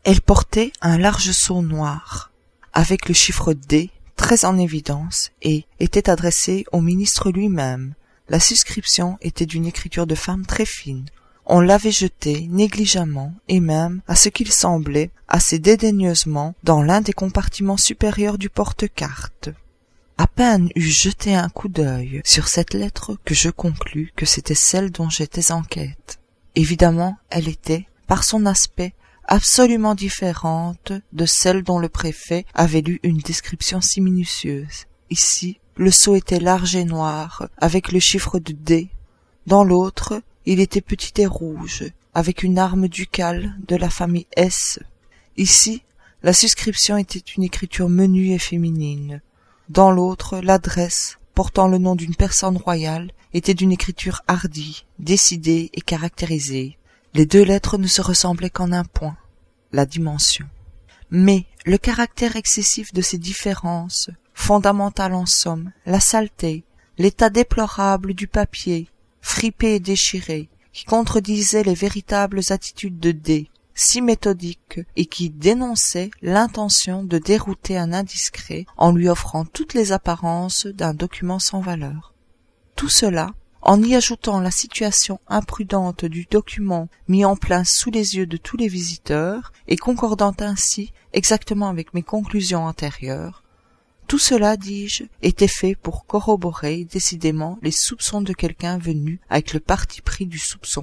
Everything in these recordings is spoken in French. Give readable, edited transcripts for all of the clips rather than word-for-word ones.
Elle portait un large sceau noir, avec le chiffre D très en évidence, et était adressée au ministre lui-même. La suscription était d'une écriture de femme très fine. On l'avait jetée négligemment, et même, à ce qu'il semblait, assez dédaigneusement, dans l'un des compartiments supérieurs du porte-cartes. À peine eus-je jeté un coup d'œil sur cette lettre que je conclus que c'était celle dont j'étais en quête. Évidemment, elle était, par son aspect, absolument différente de celle dont le préfet avait lu une description si minutieuse. Ici, le sceau était large et noir, avec le chiffre de D. Dans l'autre, il était petit et rouge, avec une arme ducale de la famille S. Ici, la suscription était une écriture menue et féminine. Dans l'autre, l'adresse, portant le nom d'une personne royale, était d'une écriture hardie, décidée et caractérisée. Les deux lettres ne se ressemblaient qu'en un point, la dimension. Mais le caractère excessif de ces différences, fondamental en somme, la saleté, l'état déplorable du papier, fripé et déchiré, qui contredisait les véritables attitudes de D, si méthodiques, et qui dénonçait l'intention de dérouter un indiscret en lui offrant toutes les apparences d'un document sans valeur. Tout cela, en y ajoutant la situation imprudente du document mis en plein sous les yeux de tous les visiteurs, et concordant ainsi exactement avec mes conclusions antérieures, tout cela, dis-je, était fait pour corroborer décidément les soupçons de quelqu'un venu avec le parti pris du soupçon.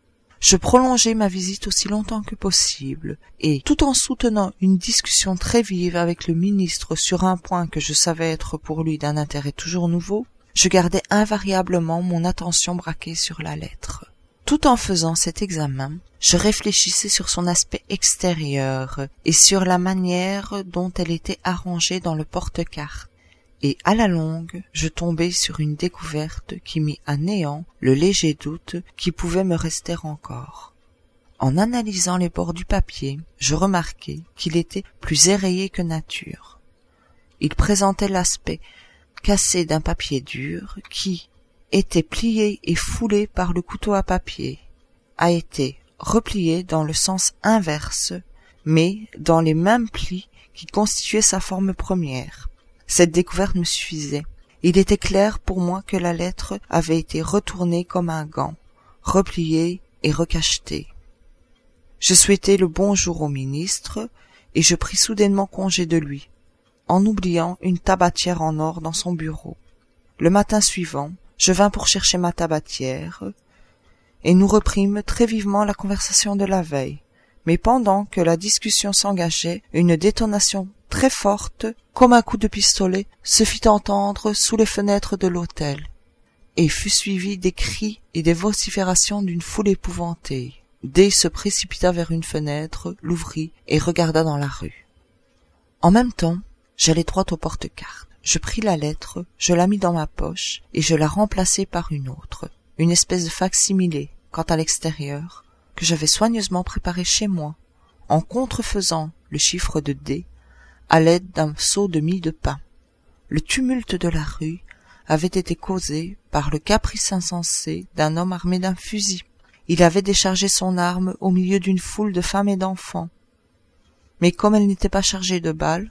Je prolongeai ma visite aussi longtemps que possible, et, tout en soutenant une discussion très vive avec le ministre sur un point que je savais être pour lui d'un intérêt toujours nouveau, je gardais invariablement mon attention braquée sur la lettre. Tout en faisant cet examen, je réfléchissais sur son aspect extérieur et sur la manière dont elle était arrangée dans le porte-cartes. Et à la longue, je tombai sur une découverte qui mit à néant le léger doute qui pouvait me rester encore. En analysant les bords du papier, je remarquai qu'il était plus érayé que nature. Il présentait l'aspect cassé d'un papier dur qui était plié et foulé par le couteau à papier, a été replié dans le sens inverse, mais dans les mêmes plis qui constituaient sa forme première. Cette découverte me suffisait. Il était clair pour moi que la lettre avait été retournée comme un gant, repliée et recachetée. Je souhaitai le bonjour au ministre, et je pris soudainement congé de lui, en oubliant une tabatière en or dans son bureau. Le matin suivant, je vins pour chercher ma tabatière, et nous reprîmes très vivement la conversation de la veille. Mais pendant que la discussion s'engageait, une détonation très forte, comme un coup de pistolet, se fit entendre sous les fenêtres de l'hôtel, et fut suivie des cris et des vociférations d'une foule épouvantée. D se précipita vers une fenêtre, l'ouvrit et regarda dans la rue. En même temps, j'allai droit au porte-cartes. Je pris la lettre, je la mis dans ma poche, et je la remplaçai par une autre, une espèce de fac-similé, quant à l'extérieur, que j'avais soigneusement préparé chez moi, en contrefaisant le chiffre de D à l'aide d'un seau de mie de pain. Le tumulte de la rue avait été causé par le caprice insensé d'un homme armé d'un fusil. Il avait déchargé son arme au milieu d'une foule de femmes et d'enfants. Mais comme elle n'était pas chargée de balles,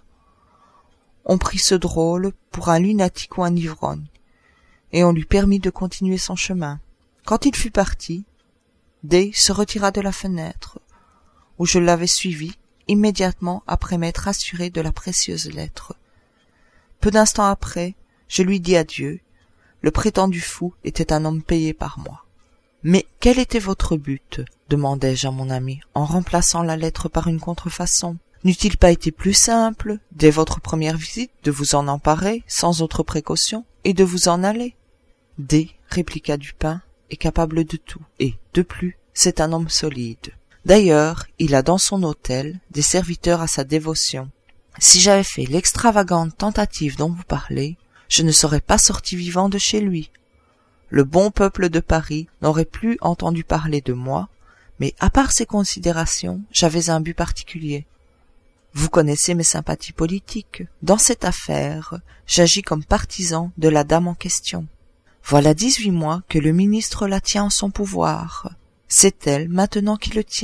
on prit ce drôle pour un lunatique ou un ivrogne, et on lui permit de continuer son chemin. Quand il fut parti, D se retira de la fenêtre, où je l'avais suivi immédiatement après m'être assuré de la précieuse lettre. Peu d'instants après, je lui dis adieu. Le prétendu fou était un homme payé par moi. « Mais quel était votre but ?» demandai-je à mon ami, en remplaçant la lettre par une contrefaçon. « N'eût-il pas été plus simple, dès votre première visite, de vous en emparer, sans autre précaution, et de vous en aller ?» D, répliqua Dupin, est capable de tout, et, de plus, c'est un homme solide. D'ailleurs, il a dans son hôtel des serviteurs à sa dévotion. Si j'avais fait l'extravagante tentative dont vous parlez, je ne serais pas sorti vivant de chez lui. Le bon peuple de Paris n'aurait plus entendu parler de moi, mais à part ces considérations, j'avais un but particulier. Vous connaissez mes sympathies politiques. Dans cette affaire, j'agis comme partisan de la dame en question. Voilà 18 mois que le ministre la tient en son pouvoir. C'est elle maintenant qui le tient,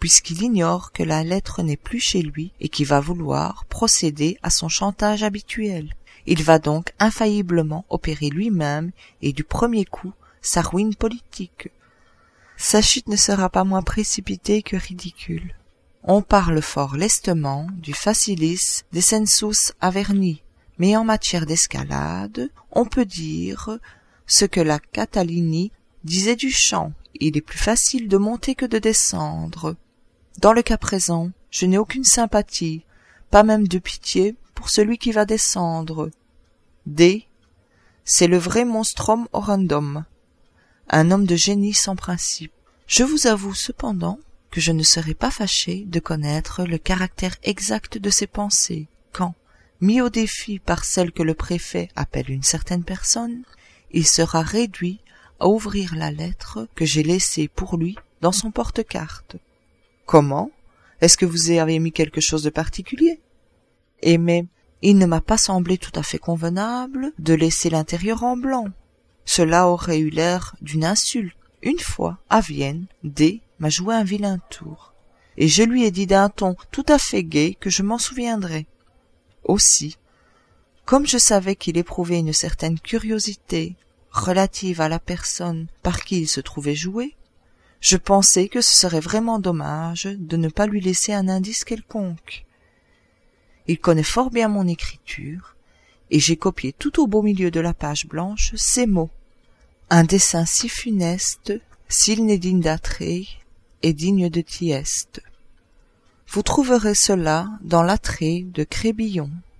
puisqu'il ignore que la lettre n'est plus chez lui et qu'il va vouloir procéder à son chantage habituel. Il va donc infailliblement opérer lui-même et du premier coup sa ruine politique. Sa chute ne sera pas moins précipitée que ridicule. On parle fort lestement du facilis descensus Averni, mais en matière d'escalade, on peut dire ce que la Catalini disait du chant, il est plus facile de monter que de descendre. Dans le cas présent, je n'ai aucune sympathie, pas même de pitié, pour celui qui va descendre. D, c'est le vrai monstrum orandum, un homme de génie sans principe. Je vous avoue cependant que je ne serais pas fâché de connaître le caractère exact de ses pensées, quand, mis au défi par celle que le préfet appelle une certaine personne, il sera réduit à ouvrir la lettre que j'ai laissée pour lui dans son porte-carte. Comment? Est-ce que vous y avez mis quelque chose de particulier? Eh mais, il ne m'a pas semblé tout à fait convenable de laisser l'intérieur en blanc. Cela aurait eu l'air d'une insulte. Une fois, à Vienne, D m'a joué un vilain tour, et je lui ai dit d'un ton tout à fait gai que je m'en souviendrai. Aussi, comme je savais qu'il éprouvait une certaine curiosité relative à la personne par qui il se trouvait joué, je pensai que ce serait vraiment dommage de ne pas lui laisser un indice quelconque. Il connaît fort bien mon écriture, et j'ai copié tout au beau milieu de la page blanche ces mots. Un dessin si funeste, s'il n'est digne d'attrait, est digne de Thyeste. Vous trouverez cela dans l'attrait de Crébillon.